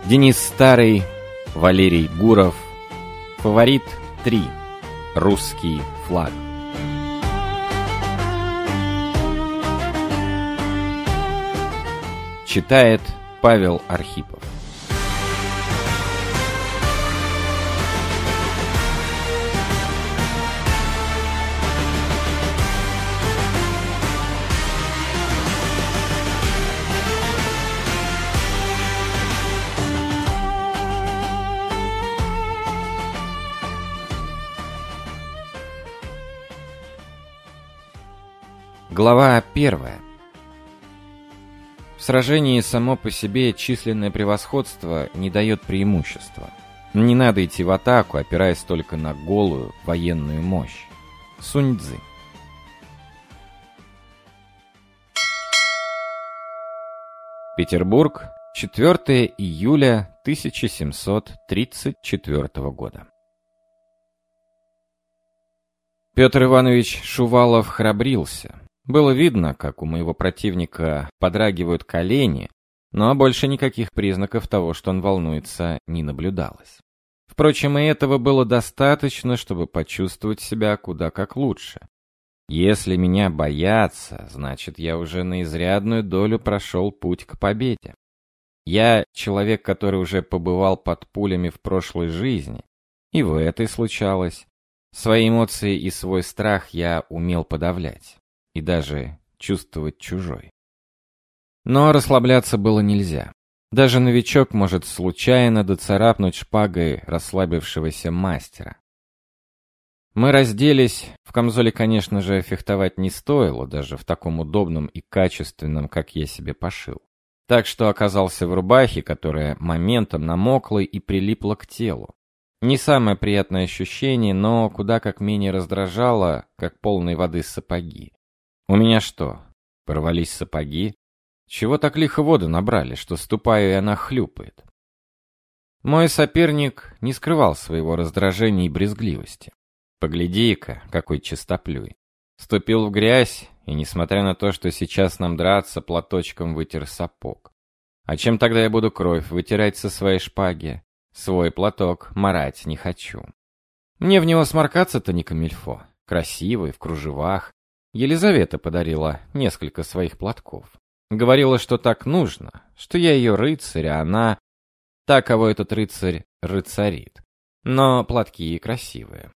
Денис Старый, Валерий Гуров. Фаворит 3. Русский флаг. Читает Павел Архипов. Глава 1. В сражении само по себе численное превосходство не дает преимущества. Не надо идти в атаку, опираясь только на голую военную мощь. Сунь Цзы. Петербург, 4 июля 1734 года. Петр Иванович Шувалов храбрился. Было видно, как у моего противника подрагивают колени, но больше никаких признаков того, что он волнуется, не наблюдалось. Впрочем, и этого было достаточно, чтобы почувствовать себя куда как лучше. Если меня боятся, значит, я уже на изрядную долю прошел путь к победе. Я человек, который уже побывал под пулями в прошлой жизни, и в этой случалось. Свои эмоции и свой страх я умел подавлять. И даже чувствовать чужой. Но расслабляться было нельзя. Даже новичок может случайно доцарапнуть шпагой расслабившегося мастера. Мы разделись. В камзоле, конечно же, фехтовать не стоило, даже в таком удобном и качественном, как я себе пошил. Так что оказался в рубахе, которая моментом намокла и прилипла к телу. Не самое приятное ощущение, но куда как менее раздражало, как полной воды сапоги. У меня что, порвались сапоги? Чего так лихо воду набрали, что ступаю и она хлюпает? Мой соперник не скрывал своего раздражения и брезгливости. Погляди-ка, какой чистоплюй. Ступил в грязь, и, несмотря на то, что сейчас нам драться, платочком вытер сапог. А чем тогда я буду кровь вытирать со своей шпаги? Свой платок марать не хочу. Мне в него сморкаться-то не камильфо. Красивый, в кружевах. Елизавета подарила несколько своих платков. Говорила, что так нужно, что я ее рыцарь, а она та, кого этот рыцарь рыцарит. Но платки красивые.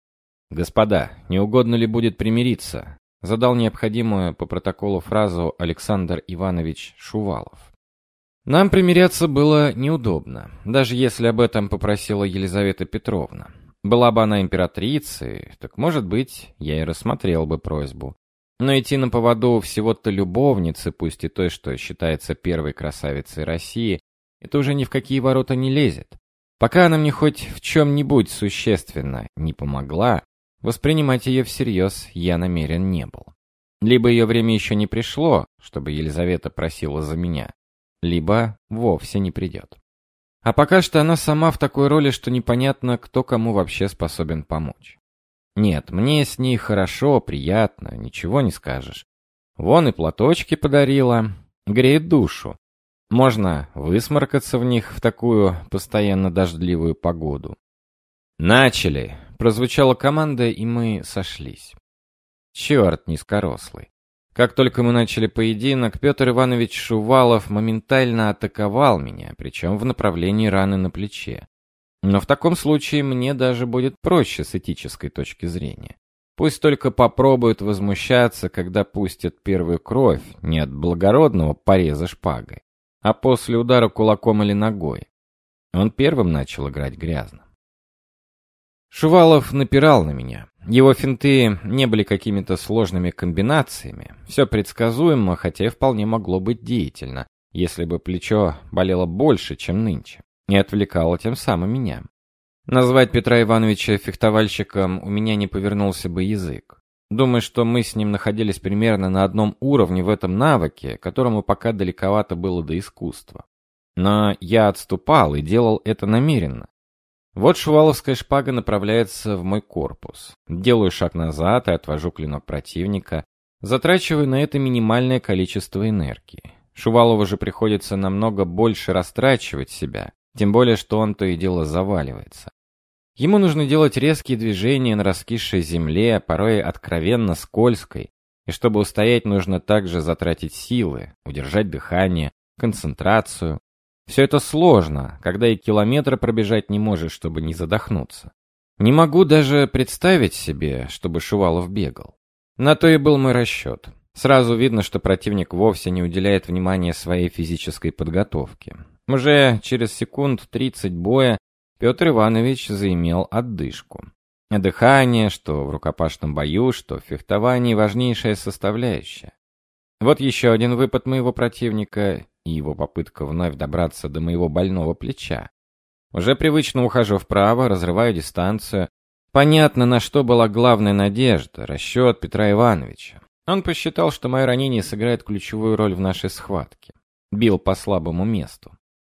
«Господа, не угодно ли будет примириться?» Задал необходимую по протоколу фразу Александр Иванович Шувалов. Нам примиряться было неудобно, даже если об этом попросила Елизавета Петровна. Была бы она императрицей, так, может быть, я и рассмотрел бы просьбу. Но идти на поводу всего-то любовницы, пусть и той, что считается первой красавицей России, это уже ни в какие ворота не лезет. Пока она мне хоть в чем-нибудь существенно не помогла, воспринимать ее всерьез я намерен не был. Либо ее время еще не пришло, чтобы Елизавета просила за меня, либо вовсе не придет. А пока что она сама в такой роли, что непонятно, кто кому вообще способен помочь. Нет, мне с ней хорошо, приятно, ничего не скажешь. Вон и платочки подарила, греет душу. Можно высморкаться в них в такую постоянно дождливую погоду. «Начали!» — прозвучала команда, и мы сошлись. Черт низкорослый. Как только мы начали поединок, Петр Иванович Шувалов моментально атаковал меня, причем в направлении раны на плече. Но в таком случае мне даже будет проще с этической точки зрения. Пусть только попробует возмущаться, когда пустят первую кровь не от благородного пореза шпагой, а после удара кулаком или ногой. Он первым начал играть грязно. Шувалов напирал на меня. Его финты не были какими-то сложными комбинациями. Все предсказуемо, хотя и вполне могло быть деятельно, если бы плечо болело больше, чем нынче, и отвлекало тем самым меня. Назвать Петра Ивановича фехтовальщиком у меня не повернулся бы язык. Думаю, что мы с ним находились примерно на одном уровне в этом навыке, которому пока далековато было до искусства. Но я отступал и делал это намеренно. Вот шуваловская шпага направляется в мой корпус. Делаю шаг назад и отвожу клинок противника. Затрачиваю на это минимальное количество энергии. Шувалову же приходится намного больше растрачивать себя. Тем более, что он то и дело заваливается. Ему нужно делать резкие движения на раскисшей земле, порой откровенно скользкой, и чтобы устоять, нужно также затратить силы, удержать дыхание, концентрацию. Все это сложно, когда и километра пробежать не можешь, чтобы не задохнуться. Не могу даже представить себе, чтобы Шувалов бегал. На то и был мой расчет. Сразу видно, что противник вовсе не уделяет внимания своей физической подготовке. Уже через секунд 30 боя Петр Иванович заимел отдышку. Дыхание, что в рукопашном бою, что в фехтовании, важнейшая составляющая. Вот еще один выпад моего противника и его попытка вновь добраться до моего больного плеча. Уже привычно ухожу вправо, разрываю дистанцию. Понятно, на что была главная надежда, расчет Петра Ивановича. Он посчитал, что мое ранение сыграет ключевую роль в нашей схватке. Бил по слабому месту.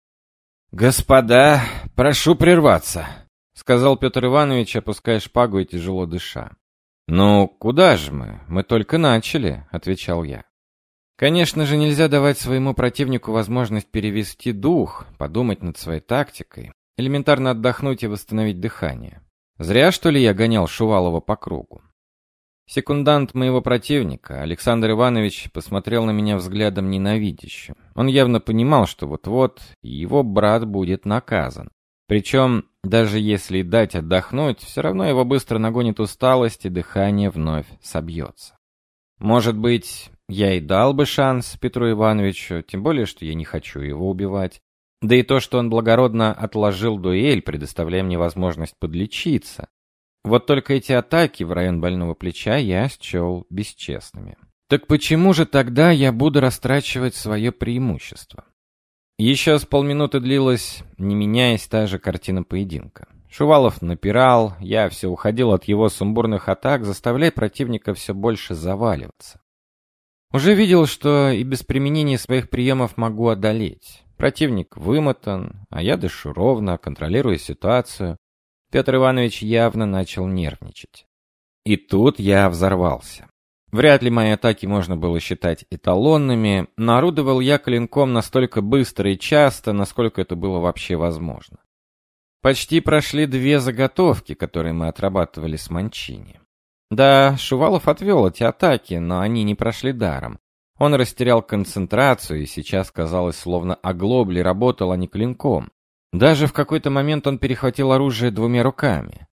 «Господа, прошу прерваться», — сказал Петр Иванович, опуская шпагу и тяжело дыша. «Ну, куда же мы? Мы только начали», — отвечал я. Конечно же, нельзя давать своему противнику возможность перевести дух, подумать над своей тактикой, элементарно отдохнуть и восстановить дыхание. Зря, что ли, я гонял Шувалова по кругу. Секундант моего противника, Александр Иванович, посмотрел на меня взглядом ненавидящим. Он явно понимал, что вот-вот его брат будет наказан. Причем, даже если дать отдохнуть, все равно его быстро нагонит усталость, и дыхание вновь собьется. Может быть, я и дал бы шанс Петру Ивановичу, тем более, что я не хочу его убивать. Да и то, что он благородно отложил дуэль, предоставляя мне возможность подлечиться. Вот только эти атаки в район больного плеча я счел бесчестными. Так почему же тогда я буду растрачивать свое преимущество? Еще с полминуты длилась, не меняясь, та же картина поединка. Шувалов напирал, я все уходил от его сумбурных атак, заставляя противника все больше заваливаться. Уже видел, что и без применения своих приемов могу одолеть. Противник вымотан, а я дышу ровно, контролирую ситуацию. Петр Иванович явно начал нервничать. И тут я взорвался. Вряд ли мои атаки можно было считать эталонными, но орудовал я клинком настолько быстро и часто, насколько это было вообще возможно. Почти прошли 2 заготовки, которые мы отрабатывали с Манчини. Да, Шувалов отвел эти атаки, но они не прошли даром. Он растерял концентрацию и сейчас, казалось, словно оглоблей работал, а не клинком. Даже в какой-то момент он перехватил оружие 2 руками.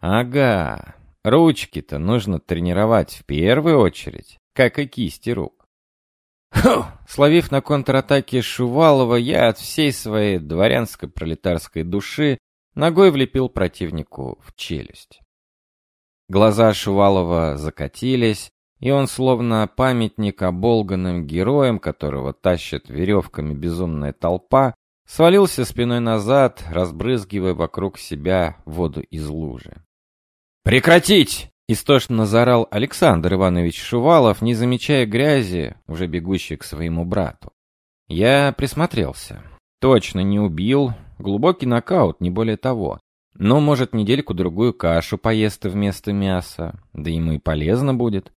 Ага, ручки-то нужно тренировать в первую очередь, как и кисти рук. Фу! Словив на контратаке Шувалова, я от всей своей дворянско-пролетарской души ногой влепил противнику в челюсть. Глаза Шувалова закатились, и он, словно памятник оболганным героям, которого тащит веревками безумная толпа, свалился спиной назад, разбрызгивая вокруг себя воду из лужи. «Прекратить!» — истошно заорал Александр Иванович Шувалов, не замечая грязи, уже бегущей к своему брату. Я присмотрелся. Точно не убил, глубокий нокаут, не более того. Но, может, недельку-другую кашу поест вместо мяса, да ему и полезно будет.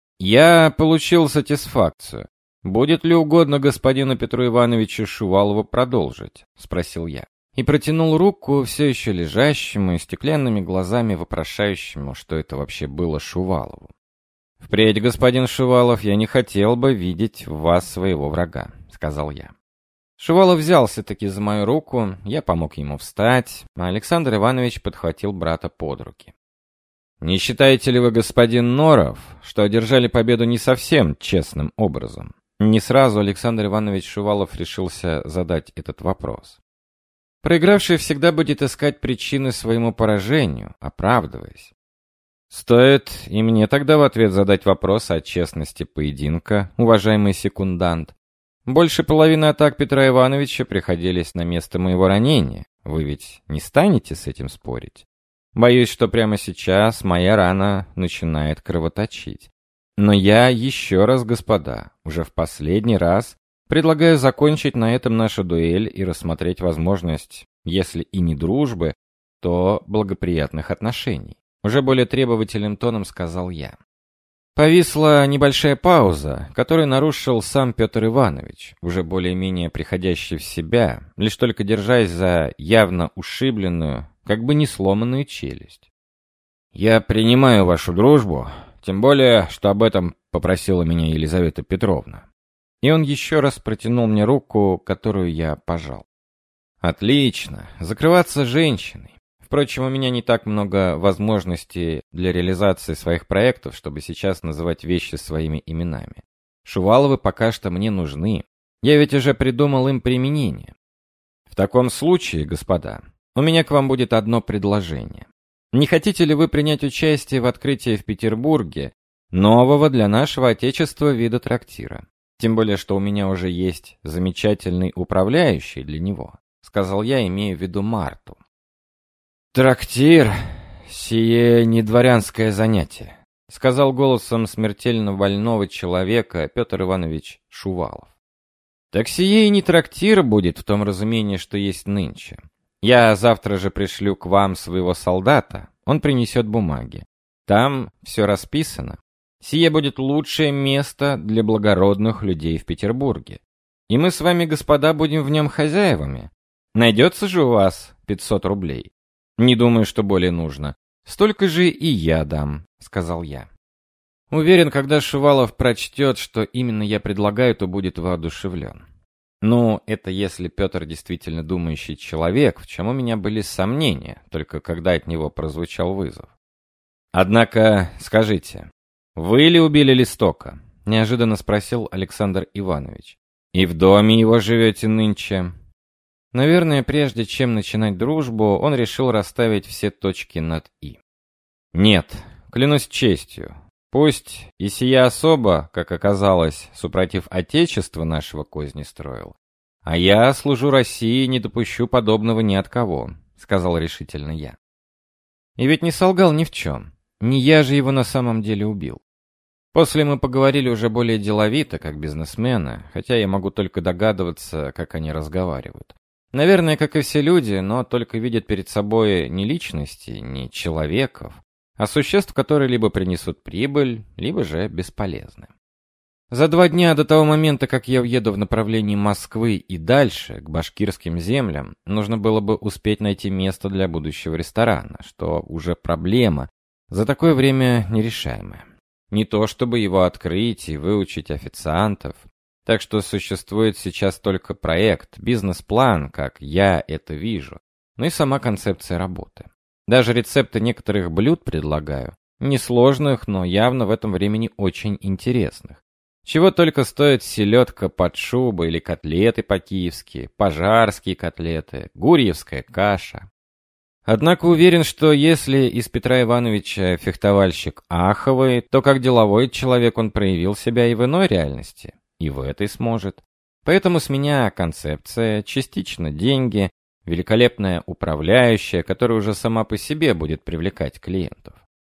Я получил сатисфакцию. «Будет ли угодно господину Петру Ивановичу Шувалову продолжить?» — спросил я. И протянул руку все еще лежащему и стеклянными глазами вопрошающему, что это вообще было Шувалову. «Впредь, господин Шувалов, я не хотел бы видеть в вас своего врага», — сказал я. Шувалов взялся-таки за мою руку, я помог ему встать, а Александр Иванович подхватил брата под руки. «Не считаете ли вы, господин Норов, что одержали победу не совсем честным образом?» Не сразу Александр Иванович Шувалов решился задать этот вопрос. Проигравший всегда будет искать причины своему поражению, оправдываясь. Стоит и мне тогда в ответ задать вопрос о честности поединка, уважаемый секундант. Больше половины атак Петра Ивановича приходились на место моего ранения. Вы ведь не станете с этим спорить? Боюсь, что прямо сейчас моя рана начинает кровоточить. Но я еще раз, господа, уже в последний раз предлагаю закончить на этом нашу дуэль и рассмотреть возможность, если и не дружбы, то благоприятных отношений. Уже более требовательным тоном сказал я. Повисла небольшая пауза, которую нарушил сам Петр Иванович, уже более-менее приходящий в себя, лишь только держась за явно ушибленную, как бы не сломанную челюсть. «Я принимаю вашу дружбу, тем более, что об этом попросила меня Елизавета Петровна». И он еще раз протянул мне руку, которую я пожал. «Отлично, закрываться женщиной. Впрочем, у меня не так много возможностей для реализации своих проектов, чтобы сейчас называть вещи своими именами. Шуваловы пока что мне нужны. Я ведь уже придумал им применение. В таком случае, господа, у меня к вам будет одно предложение. Не хотите ли вы принять участие в открытии в Петербурге нового для нашего отечества вида трактира? Тем более, что у меня уже есть замечательный управляющий для него», — сказал я, имея в виду Марту. «Трактир — сие не дворянское занятие», — сказал голосом смертельно больного человека Петр Иванович Шувалов. «Так сие и не трактир будет в том разумении, что есть нынче. Я завтра же пришлю к вам своего солдата, он принесет бумаги. Там все расписано. Сие будет лучшее место для благородных людей в Петербурге. И мы с вами, господа, будем в нем хозяевами. Найдется же у вас 500 рублей. Не думаю, что более нужно. Столько же и я дам», — сказал я. Уверен, когда Шувалов прочтет, что именно я предлагаю, то будет воодушевлен. Ну, это если Петр действительно думающий человек, в чем у меня были сомнения, только когда от него прозвучал вызов. «Однако, скажите, вы ли убили Листока?» — неожиданно спросил Александр Иванович. «И в доме его живете нынче?» Наверное, прежде чем начинать дружбу, он решил расставить все точки над «и». «Нет, клянусь честью, пусть и сия особа, как оказалось, супротив отечества нашего козни строил, а я служу России и не допущу подобного ни от кого», — сказал решительно я. И ведь не солгал ни в чем, не я же его на самом деле убил. После мы поговорили уже более деловито, как бизнесмены, хотя я могу только догадываться, как они разговаривают. Наверное, как и все люди, но только видят перед собой не личности, не человеков, а существ, которые либо принесут прибыль, либо же бесполезны. За 2 дня до того момента, как я уеду в направлении Москвы и дальше, к башкирским землям, нужно было бы успеть найти место для будущего ресторана, что уже проблема, за такое время нерешаемая. Не то чтобы его открыть и выучить официантов. Так что существует сейчас только проект, бизнес-план, как я это вижу, ну и сама концепция работы. Даже рецепты некоторых блюд предлагаю, несложных, но явно в этом времени очень интересных. Чего только стоит селедка под шубой или котлеты по-киевски, пожарские котлеты, гурьевская каша. Однако уверен, что если из Петра Ивановича фехтовальщик аховый, то как деловой человек он проявил себя и в иной реальности. И в этой сможет. Поэтому с меня концепция, частично деньги, великолепная управляющая, которая уже сама по себе будет привлекать клиентов.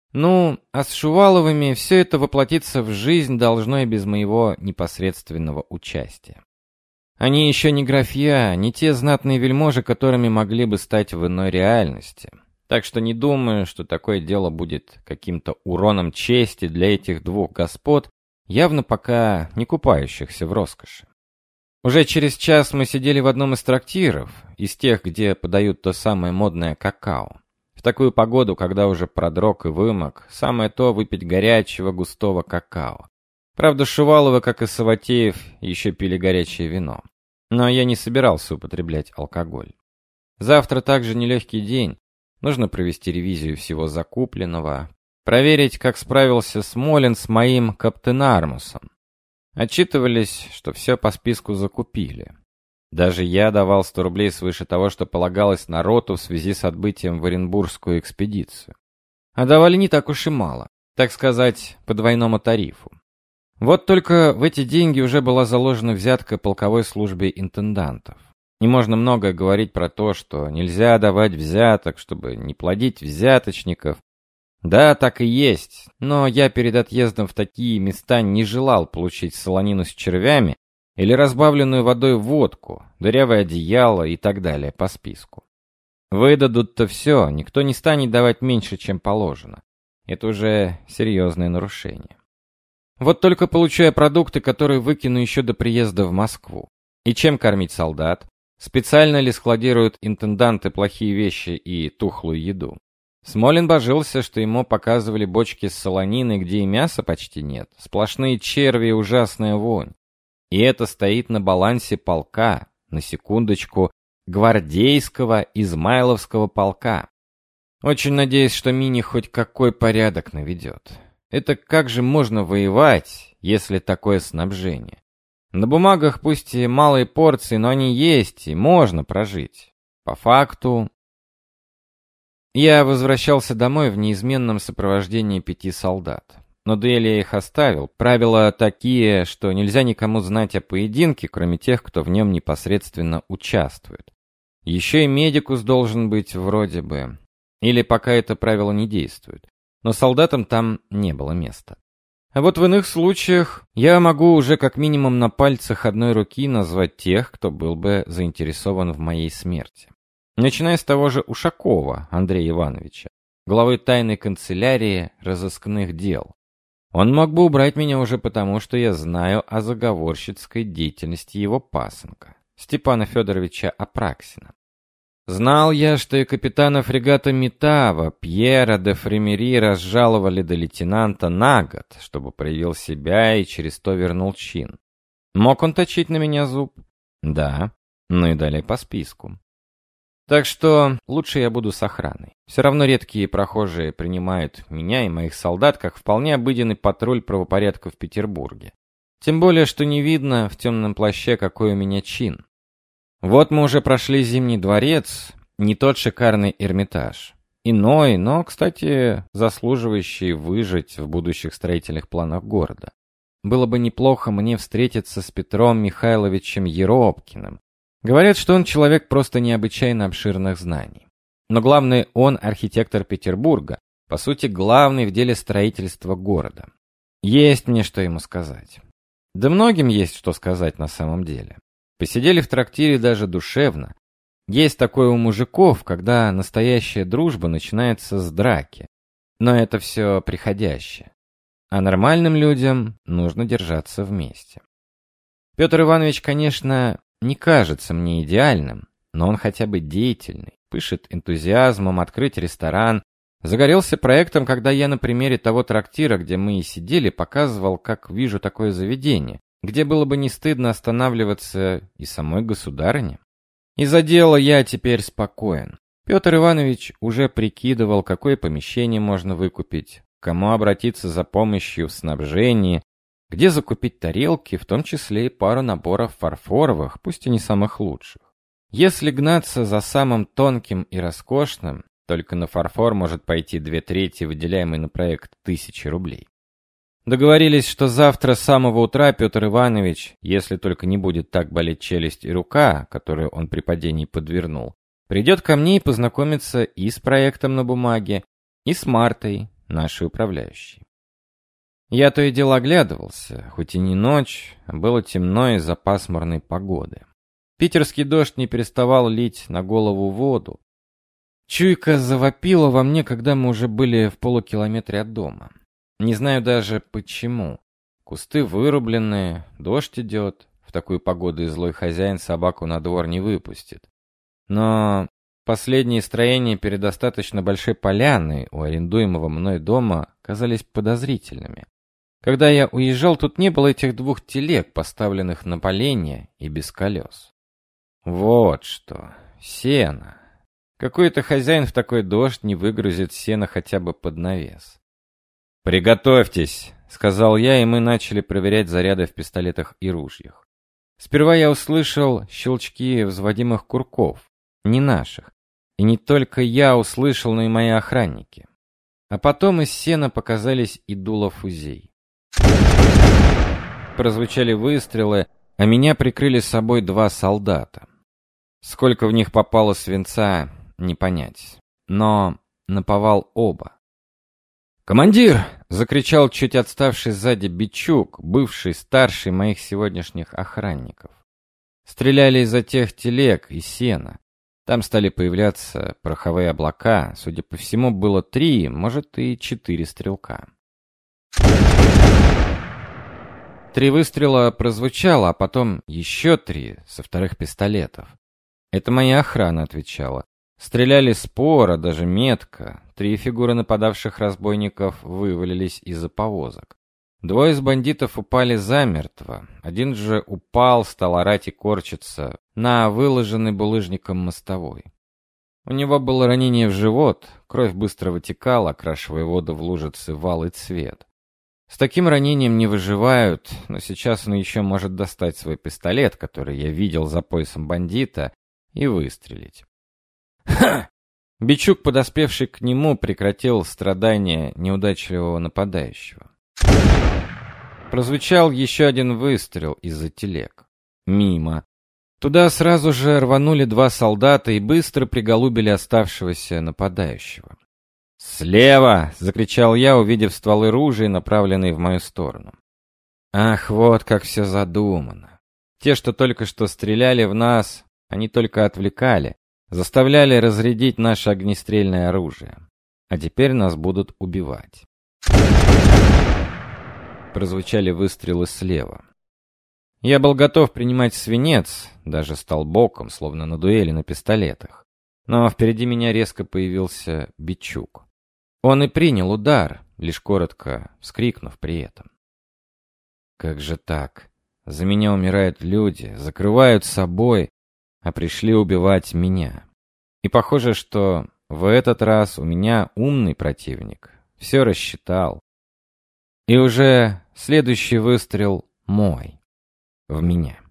Ну, а с Шуваловыми все это воплотиться в жизнь должно и без моего непосредственного участия. Они еще не графья, не те знатные вельможи, которыми могли бы стать в иной реальности. Так что не думаю, что такое дело будет каким-то уроном чести для этих 2 господ, явно пока не купающихся в роскоши. Уже через час мы сидели в одном из трактиров, из тех, где подают то самое модное какао. В такую погоду, когда уже продрог и вымок, самое то выпить горячего густого какао. Правда, Шуваловы, как и Саватеев, еще пили горячее вино. Но я не собирался употреблять алкоголь. Завтра также нелегкий день. Нужно провести ревизию всего закупленного, проверить, как справился Смолин с моим Каптенармусом. Отчитывались, что все по списку закупили. Даже я давал 100 рублей свыше того, что полагалось народу в связи с отбытием в Оренбургскую экспедицию. А давали не так уж и мало, так сказать, по двойному тарифу. Вот только в эти деньги уже была заложена взятка полковой службе интендантов. И можно многое говорить про то, что нельзя давать взяток, чтобы не плодить взяточников. Да, так и есть, но я перед отъездом в такие места не желал получить солонину с червями или разбавленную водой водку, дырявое одеяло и так далее по списку. Выдадут-то все, никто не станет давать меньше, чем положено. Это уже серьезное нарушение. Вот только получая продукты, которые выкину еще до приезда в Москву. И чем кормить солдат? Специально ли складируют интенданты плохие вещи и тухлую еду? Смолин божился, что ему показывали бочки с солониной, где и мяса почти нет. Сплошные черви и ужасная вонь. И это стоит на балансе полка, на секундочку, гвардейского Измайловского полка. Очень надеюсь, что Мини хоть какой порядок наведет. Это как же можно воевать, если такое снабжение? На бумагах пусть и малые порции, но они есть, и можно прожить. По факту... Я возвращался домой в неизменном сопровождении 5 солдат. Но дуэли я их оставил. Правила такие, что нельзя никому знать о поединке, кроме тех, кто в нем непосредственно участвует. Еще и медикус должен быть вроде бы. Или пока это правило не действует. Но солдатам там не было места. А вот в иных случаях я могу уже как минимум на пальцах одной руки назвать тех, кто был бы заинтересован в моей смерти. Начиная с того же Ушакова Андрея Ивановича, главы тайной канцелярии разыскных дел. Он мог бы убрать меня уже потому, что я знаю о заговорщицкой деятельности его пасынка, Степана Федоровича Апраксина. Знал я, что и капитана фрегата Метава Пьера де Фремери разжаловали до лейтенанта на год, чтобы проявил себя и через то вернул чин. Мог он точить на меня зуб? Да, ну и далее по списку. Так что лучше я буду с охраной. Все равно редкие прохожие принимают меня и моих солдат как вполне обыденный патруль правопорядка в Петербурге. Тем более, что не видно в темном плаще, какой у меня чин. Вот мы уже прошли Зимний дворец, не тот шикарный Эрмитаж. Иной, но, кстати, заслуживающий выжить в будущих строительных планах города. Было бы неплохо мне встретиться с Петром Михайловичем Еропкиным. Говорят, что он человек просто необычайно обширных знаний. Но главный он архитектор Петербурга, по сути, главный в деле строительства города. Есть мне что ему сказать. Да многим есть что сказать на самом деле. Посидели в трактире даже душевно. Есть такое у мужиков, когда настоящая дружба начинается с драки. Но это все приходящее. А нормальным людям нужно держаться вместе. Петр Иванович, конечно, не кажется мне идеальным, но он хотя бы деятельный, пышет энтузиазмом открыть ресторан. Загорелся проектом, когда я на примере того трактира, где мы и сидели, показывал, как вижу такое заведение, где было бы не стыдно останавливаться и самой государыне. Из-за дела я теперь спокоен. Петр Иванович уже прикидывал, какое помещение можно выкупить, к кому обратиться за помощью в снабжении, где закупить тарелки, в том числе и пару наборов фарфоровых, пусть и не самых лучших. Если гнаться за самым тонким и роскошным, только на фарфор может пойти 2/3 выделяемой на проект 1000 рублей. Договорились, что завтра с самого утра Петр Иванович, если только не будет так болеть челюсть и рука, которую он при падении подвернул, придет ко мне и познакомится и с проектом на бумаге, и с Мартой, нашей управляющей. Я то и дело оглядывался, хоть и не ночь, а было темно из-за пасмурной погоды. Питерский дождь не переставал лить на голову воду. Чуйка завопила во мне, когда мы уже были в полукилометре от дома. Не знаю даже почему. Кусты вырубленные, дождь идет. В такую погоду и злой хозяин собаку на двор не выпустит. Но последние строения перед достаточно большой поляной у арендуемого мной дома казались подозрительными. Когда я уезжал, тут не было этих 2 телег, поставленных на поленье и без колес. Вот что. Сено. Какой-то хозяин в такой дождь не выгрузит сено хотя бы под навес. «Приготовьтесь», — сказал я, и мы начали проверять заряды в пистолетах и ружьях. Сперва я услышал щелчки взводимых курков, не наших. И не только я услышал, но и мои охранники. А потом из сена показались и дула фузей. Прозвучали выстрелы, а меня прикрыли собой 2 солдата. Сколько в них попало свинца, не понять. Но наповал оба. «Командир!» — закричал чуть отставший сзади Бичук, бывший старший моих сегодняшних охранников. Стреляли из-за тех телег и сена. Там стали появляться пороховые облака. Судя по всему, было 3, может и 4 стрелка. 3 выстрела прозвучало, а потом еще 3 со вторых пистолетов. Это моя охрана отвечала. Стреляли споро, даже метко. 3 фигуры нападавших разбойников вывалились из-за повозок. 2 из бандитов упали замертво. 1 же упал, стал орать и корчиться на выложенной булыжником мостовой. У него было ранение в живот, кровь быстро вытекала, окрашивая воду в лужицы в алый цвет. С таким ранением не выживают, но сейчас он еще может достать свой пистолет, который я видел за поясом бандита, и выстрелить. Ха! Бичук, подоспевший к нему, прекратил страдания неудачливого нападающего. Прозвучал еще 1 выстрел из-за телег. Мимо. Туда сразу же рванули 2 солдата и быстро приголубили оставшегося нападающего. «Слева!» — закричал я, увидев стволы ружей, направленные в мою сторону. Ах, вот как все задумано. Те, что только что стреляли в нас, они только отвлекали, заставляли разрядить наше огнестрельное оружие. А теперь нас будут убивать. Прозвучали выстрелы слева. Я был готов принимать свинец, даже стал боком, словно на дуэли на пистолетах. Но впереди меня резко появился Бичук. Он и принял удар, лишь коротко вскрикнув при этом. Как же так? За меня умирают люди, закрывают собой, а пришли убивать меня. И похоже, что в этот раз у меня умный противник. Все рассчитал. И уже следующий выстрел мой. В меня.